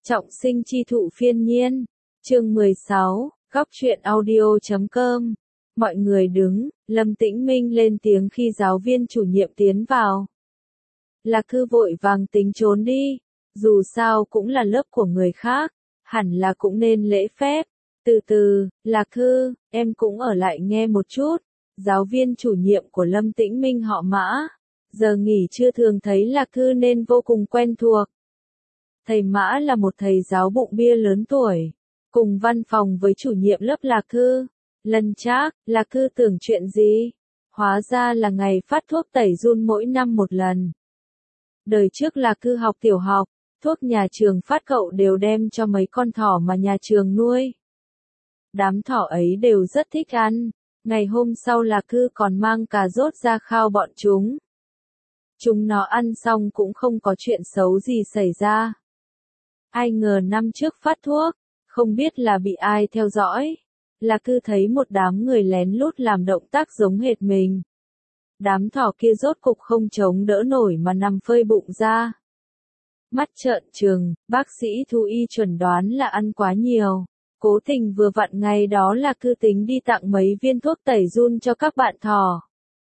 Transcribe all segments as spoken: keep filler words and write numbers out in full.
Trọng sinh chi thụ phiên nhiên. Chương mười sáu, góc truyện audio chấm com. Mọi người đứng, Lâm Tĩnh Minh lên tiếng khi giáo viên chủ nhiệm tiến vào. Lạc Thư vội vàng tính trốn đi, dù sao cũng là lớp của người khác, hẳn là cũng nên lễ phép. Từ từ, Lạc Thư, em cũng ở lại nghe một chút. Giáo viên chủ nhiệm của Lâm Tĩnh Minh họ Mã. Giờ nghỉ trưa thường thấy Lạc Thư nên vô cùng quen thuộc. Thầy Mã là một thầy giáo bụng bia lớn tuổi, cùng văn phòng với chủ nhiệm lớp Lạc Thư. Lần Trác, Lạc Thư tưởng chuyện gì? Hóa ra là ngày phát thuốc tẩy giun mỗi năm một lần. Đời trước Lạc Thư học tiểu học, thuốc nhà trường phát cậu đều đem cho mấy con thỏ mà nhà trường nuôi. Đám thỏ ấy đều rất thích ăn, ngày hôm sau Lạc Thư còn mang cà rốt ra khao bọn chúng. Chúng nó ăn xong cũng không có chuyện xấu gì xảy ra. Ai ngờ năm trước phát thuốc, không biết là bị ai theo dõi. Lạc Thư thấy một đám người lén lút làm động tác giống hệt mình. Đám thỏ kia rốt cục không chống đỡ nổi mà nằm phơi bụng ra. Mắt trợn trừng, bác sĩ thú y chuẩn đoán là ăn quá nhiều. Cố tình vừa vặn ngày đó Lạc Thư tính đi tặng mấy viên thuốc tẩy giun cho các bạn thỏ.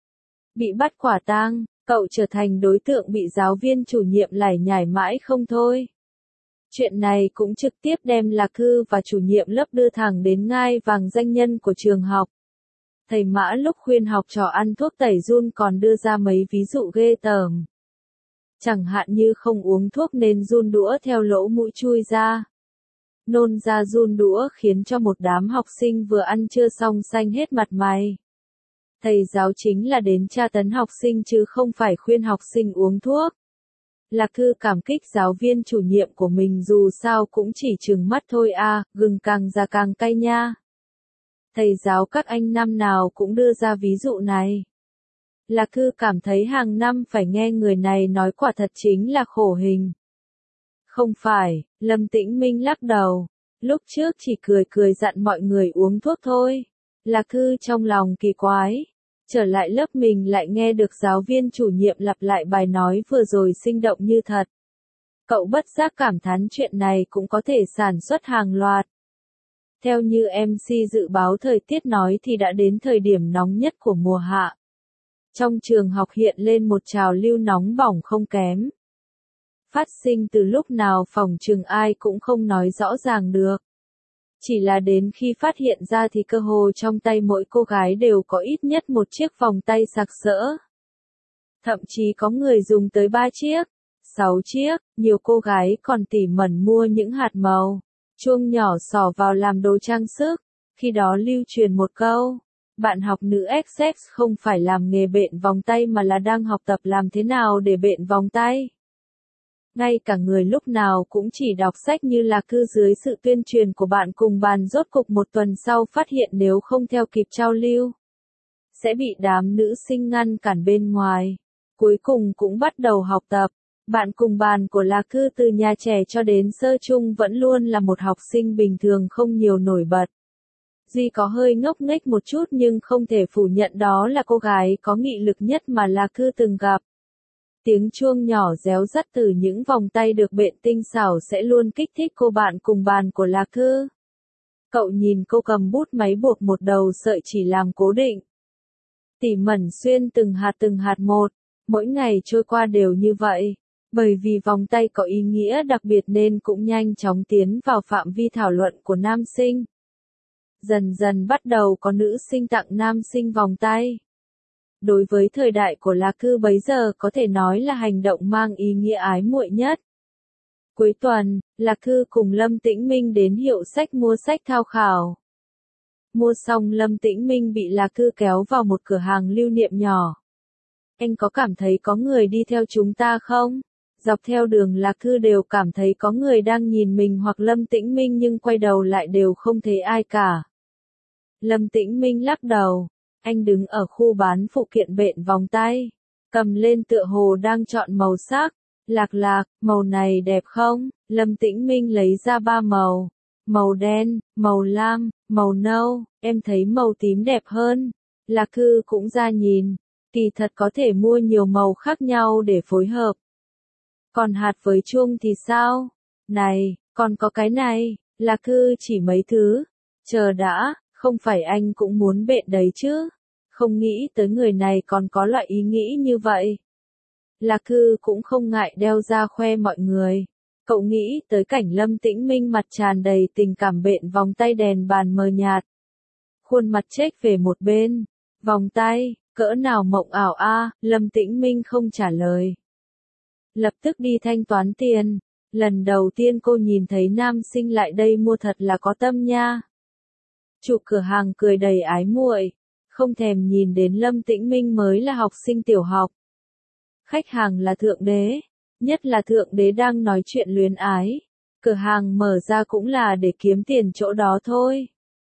Bị bắt quả tang, cậu trở thành đối tượng bị giáo viên chủ nhiệm lải nhải mãi không thôi. Chuyện này cũng trực tiếp đem Lạc Thư và chủ nhiệm lớp đưa thẳng đến ngai vàng danh nhân của trường học. Thầy Mã lúc khuyên học trò ăn thuốc tẩy giun còn đưa ra mấy ví dụ ghê tởm. Chẳng hạn như không uống thuốc nên giun đũa theo lỗ mũi chui ra. Nôn ra giun đũa khiến cho một đám học sinh vừa ăn chưa xong xanh hết mặt mày. Thầy giáo chính là đến tra tấn học sinh chứ không phải khuyên học sinh uống thuốc. Lạc Thư cảm kích giáo viên chủ nhiệm của mình dù sao cũng chỉ trừng mắt thôi à, gừng càng già càng cay nha. Thầy giáo các anh năm nào cũng đưa ra ví dụ này. Lạc Thư cảm thấy hàng năm phải nghe người này nói quả thật chính là khổ hình. Không phải, Lâm Tĩnh Minh lắc đầu. Lúc trước chỉ cười cười dặn mọi người uống thuốc thôi. Lạc Thư trong lòng kỳ quái. Trở lại lớp mình lại nghe được giáo viên chủ nhiệm lặp lại bài nói vừa rồi sinh động như thật. Cậu bất giác cảm thán chuyện này cũng có thể sản xuất hàng loạt. Theo như em xê dự báo thời tiết nói thì đã đến thời điểm nóng nhất của mùa hạ. Trong trường học hiện lên một trào lưu nóng bỏng không kém. Phát sinh từ lúc nào phòng trường ai cũng không nói rõ ràng được. Chỉ là đến khi phát hiện ra thì cơ hồ trong tay mỗi cô gái đều có ít nhất một chiếc vòng tay sặc sỡ. Thậm chí có người dùng tới ba chiếc, sáu chiếc, nhiều cô gái còn tỉ mẩn mua những hạt màu, chuông nhỏ xỏ vào làm đồ trang sức. Khi đó lưu truyền một câu, bạn học nữ ích ích không phải làm nghề bện vòng tay mà là đang học tập làm thế nào để bện vòng tay. Ngay cả người lúc nào cũng chỉ đọc sách như Lạc Thư dưới sự tuyên truyền của bạn cùng bàn rốt cục một tuần sau phát hiện nếu không theo kịp trao lưu, sẽ bị đám nữ sinh ngăn cản bên ngoài. Cuối cùng cũng bắt đầu học tập. Bạn cùng bàn của Lạc Thư từ nhà trẻ cho đến sơ trung vẫn luôn là một học sinh bình thường không nhiều nổi bật. Duy có hơi ngốc nghếch một chút nhưng không thể phủ nhận đó là cô gái có nghị lực nhất mà Lạc Thư từng gặp. Tiếng chuông nhỏ réo rắt từ những vòng tay được bện tinh xảo sẽ luôn kích thích cô bạn cùng bàn của Lạc Thư. Cậu nhìn cô cầm bút máy buộc một đầu sợi chỉ làm cố định. Tỉ mẩn xuyên từng hạt từng hạt một, mỗi ngày trôi qua đều như vậy. Bởi vì vòng tay có ý nghĩa đặc biệt nên cũng nhanh chóng tiến vào phạm vi thảo luận của nam sinh. Dần dần bắt đầu có nữ sinh tặng nam sinh vòng tay. Đối với thời đại của Lạc Thư bấy giờ có thể nói là hành động mang ý nghĩa ái muội nhất. Cuối tuần, Lạc Thư cùng Lâm Tĩnh Minh đến hiệu sách mua sách tham khảo. Mua xong Lâm Tĩnh Minh bị Lạc Thư kéo vào một cửa hàng lưu niệm nhỏ. Anh có cảm thấy có người đi theo chúng ta không? Dọc theo đường Lạc Thư đều cảm thấy có người đang nhìn mình hoặc Lâm Tĩnh Minh nhưng quay đầu lại đều không thấy ai cả. Lâm Tĩnh Minh lắc đầu. Anh đứng ở khu bán phụ kiện bện vòng tay, cầm lên tựa hồ đang chọn màu sắc. Lạc Lạc, màu này đẹp không? Lâm Tĩnh Minh lấy ra ba màu, màu đen, màu lam, màu nâu, em thấy màu tím đẹp hơn. Lạc Thư cũng ra nhìn, kỳ thật có thể mua nhiều màu khác nhau để phối hợp. Còn hạt với chuông thì sao? Này, Còn có cái này, Lạc Cư chỉ mấy thứ. Chờ đã, không phải anh cũng muốn bện đấy chứ. Không nghĩ tới người này còn có loại ý nghĩ như vậy. Lạc Cư cũng không ngại đeo ra khoe mọi người. Cậu nghĩ tới cảnh Lâm Tĩnh Minh mặt tràn đầy tình cảm bện vòng tay đèn bàn mờ nhạt. Khuôn mặt chếch về một bên. Vòng tay, cỡ nào mộng ảo a, Lâm Tĩnh Minh không trả lời. Lập tức đi thanh toán tiền. Lần đầu tiên cô nhìn thấy nam sinh lại đây mua thật là có tâm nha. Chủ cửa hàng cười đầy ái muội, không thèm nhìn đến Lâm Tĩnh Minh mới là học sinh tiểu học. Khách hàng là thượng đế, nhất là thượng đế đang nói chuyện luyến ái. Cửa hàng mở ra cũng là để kiếm tiền chỗ đó thôi.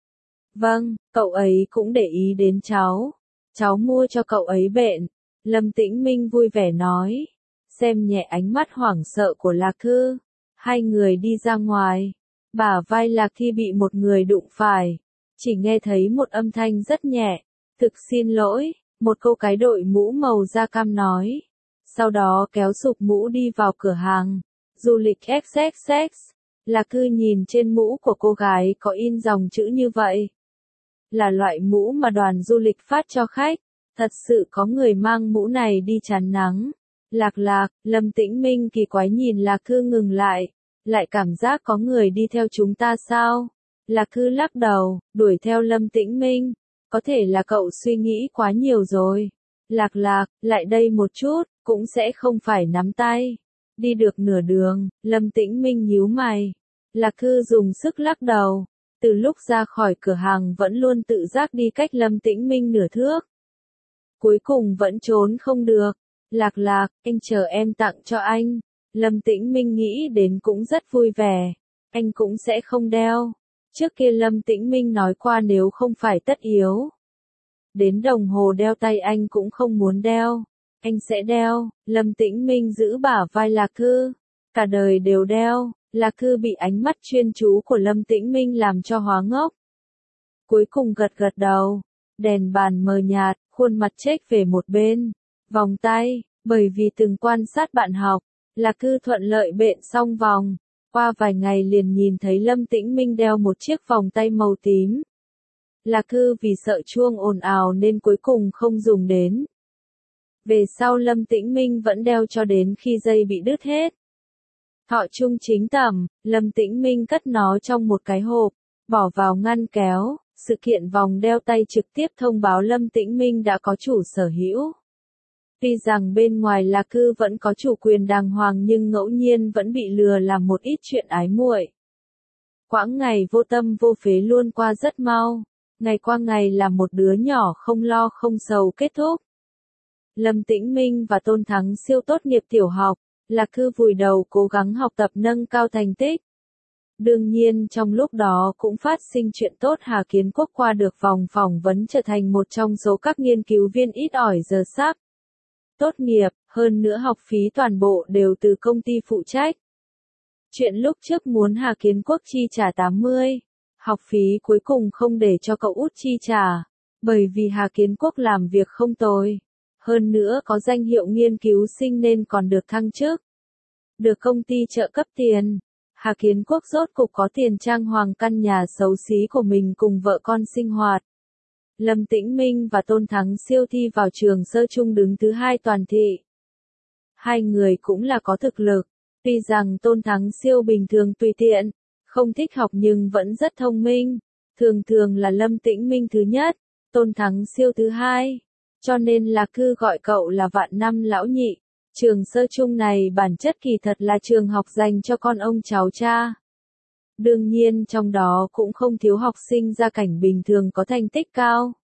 Vâng, cậu ấy cũng để ý đến cháu. Cháu mua cho cậu ấy bện. Lâm Tĩnh Minh vui vẻ nói. Xem nhẹ ánh mắt hoảng sợ của Lạc Thư. Hai người đi ra ngoài. Bả vai Lạc Thi bị một người đụng phải. Chỉ nghe thấy một âm thanh rất nhẹ. Thực xin lỗi, một cô cái đội mũ màu da cam nói. Sau đó kéo sụp mũ đi vào cửa hàng. Du lịch ích ích ích. Lạc Thư nhìn trên mũ của cô gái có in dòng chữ như vậy. Là loại mũ mà đoàn du lịch phát cho khách. Thật sự có người mang mũ này đi chắn nắng. Lạc Lạc, Lâm Tĩnh Minh kỳ quái nhìn Lạc Thư ngừng lại. Lại cảm giác có người đi theo chúng ta sao? Lạc Thư lắc đầu, đuổi theo Lâm Tĩnh Minh. Có thể là cậu suy nghĩ quá nhiều rồi. Lạc Lạc, lại đây một chút, cũng sẽ không phải nắm tay. Đi được nửa đường, Lâm Tĩnh Minh nhíu mày. Lạc Thư dùng sức lắc đầu. Từ lúc ra khỏi cửa hàng vẫn luôn tự giác đi cách Lâm Tĩnh Minh nửa thước. Cuối cùng vẫn trốn không được. Lạc Lạc, anh chờ em tặng cho anh. Lâm Tĩnh Minh nghĩ đến cũng rất vui vẻ. Anh cũng sẽ không đeo. Trước kia Lâm Tĩnh Minh nói qua nếu không phải tất yếu. Đến đồng hồ đeo tay anh cũng không muốn đeo. Anh sẽ đeo. Lâm Tĩnh Minh giữ bả vai Lạc Thư. Cả đời đều đeo. Lạc Thư bị ánh mắt chuyên chú của Lâm Tĩnh Minh làm cho hóa ngốc. Cuối cùng gật gật đầu. Đèn bàn mờ nhạt, khuôn mặt chếch về một bên. Vòng tay, bởi vì từng quan sát bạn học, Lạc Thư thuận lợi bện xong vòng. Qua vài ngày liền nhìn thấy Lâm Tĩnh Minh đeo một chiếc vòng tay màu tím. Lạc Thư vì sợ chuông ồn ào nên cuối cùng không dùng đến. Về sau Lâm Tĩnh Minh vẫn đeo cho đến khi dây bị đứt hết. Thọ chung chính tầm, Lâm Tĩnh Minh cất nó trong một cái hộp, bỏ vào ngăn kéo. Sự kiện vòng đeo tay trực tiếp thông báo Lâm Tĩnh Minh đã có chủ sở hữu. Tuy rằng bên ngoài Lạc Cư vẫn có chủ quyền đàng hoàng nhưng ngẫu nhiên vẫn bị lừa làm một ít chuyện ái muội. Quãng ngày vô tâm vô phế luôn qua rất mau. Ngày qua ngày là một đứa nhỏ không lo không sầu kết thúc. Lâm Tĩnh Minh và Tôn Thắng Siêu tốt nghiệp tiểu học. Lạc Cư vùi đầu cố gắng học tập nâng cao thành tích. Đương nhiên trong lúc đó cũng phát sinh chuyện tốt Hà Kiến Quốc qua được vòng phỏng vấn trở thành một trong số các nghiên cứu viên ít ỏi giờ sắp tốt nghiệp, hơn nữa học phí toàn bộ đều từ công ty phụ trách. Chuyện lúc trước muốn Hà Kiến Quốc chi trả tám mươi, học phí cuối cùng không để cho cậu út chi trả, bởi vì Hà Kiến Quốc làm việc không tồi. Hơn nữa có danh hiệu nghiên cứu sinh nên còn được thăng chức. Được công ty trợ cấp tiền. Hà Kiến Quốc rốt cục có tiền trang hoàng căn nhà xấu xí của mình cùng vợ con sinh hoạt. Lâm Tĩnh Minh và Tôn Thắng Siêu thi vào trường sơ trung đứng thứ hai toàn thị. Hai người cũng là có thực lực. Tuy rằng Tôn Thắng Siêu bình thường tùy tiện, không thích học nhưng vẫn rất thông minh. Thường thường là Lâm Tĩnh Minh thứ nhất, Tôn Thắng Siêu thứ hai. Cho nên Lạc Cư gọi cậu là vạn năm lão nhị. Trường sơ trung này bản chất kỳ thật là trường học dành cho con ông cháu cha. Đương nhiên trong đó cũng không thiếu học sinh gia cảnh bình thường có thành tích cao.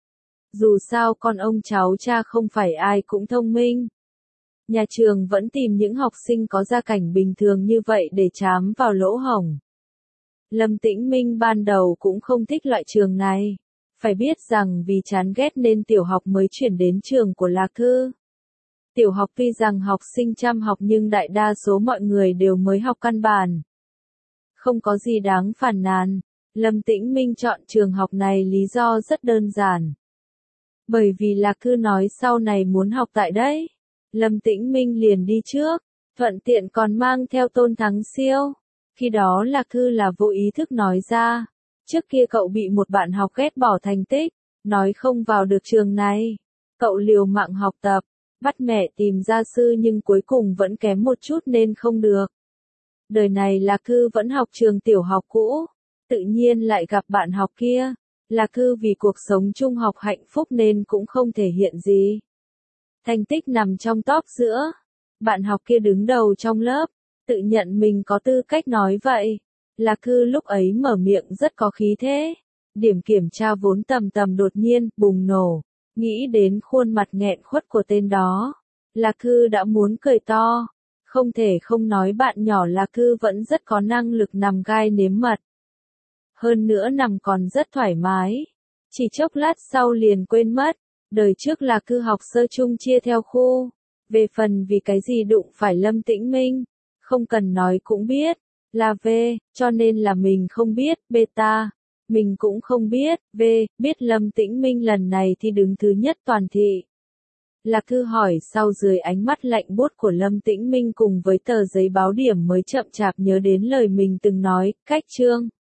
Dù sao con ông cháu cha không phải ai cũng thông minh. Nhà trường vẫn tìm những học sinh có gia cảnh bình thường như vậy để trám vào lỗ hổng. Lâm Tĩnh Minh ban đầu cũng không thích loại trường này. Phải biết rằng vì chán ghét nên tiểu học mới chuyển đến trường của Lạc Thư. Tiểu học tuy rằng học sinh chăm học nhưng đại đa số mọi người đều mới học căn bản. Không có gì đáng phàn nàn. Lâm Tĩnh Minh chọn trường học này lý do rất đơn giản. Bởi vì Lạc Thư nói sau này muốn học tại đấy. Lâm Tĩnh Minh liền đi trước, thuận tiện còn mang theo Tôn Thắng Siêu. Khi đó Lạc Thư là vô ý thức nói ra. Trước kia cậu bị một bạn học ghét bỏ thành tích, nói không vào được trường này. Cậu liều mạng học tập, bắt mẹ tìm gia sư nhưng cuối cùng vẫn kém một chút nên không được. Đời này Lạc Thư vẫn học trường tiểu học cũ, tự nhiên lại gặp bạn học kia. Lạc Thư vì cuộc sống trung học hạnh phúc nên cũng không thể hiện gì. Thành tích nằm trong top giữa. Bạn học kia đứng đầu trong lớp, tự nhận mình có tư cách nói vậy. Lạc Thư lúc ấy mở miệng rất có khí thế. Điểm kiểm tra vốn tầm tầm đột nhiên, bùng nổ. Nghĩ đến khuôn mặt nghẹn khuất của tên đó. Lạc Thư đã muốn cười to. Không thể không nói bạn nhỏ Lạc Thư vẫn rất có năng lực nằm gai nếm mật. Hơn nữa nằm còn rất thoải mái. Chỉ chốc lát sau liền quên mất. Đời trước Lạc Thư học sơ trung chia theo khu. Về phần vì cái gì đụng phải Lâm Tĩnh Minh. Không cần nói cũng biết. Là V, cho nên là mình không biết, beta. Mình cũng không biết, V, biết Lâm Tĩnh Minh lần này thì đứng thứ nhất toàn thị. Lạc Thư hỏi sau dưới ánh mắt lạnh buốt của Lâm Tĩnh Minh cùng với tờ giấy báo điểm mới chậm chạp nhớ đến lời mình từng nói, cách chương.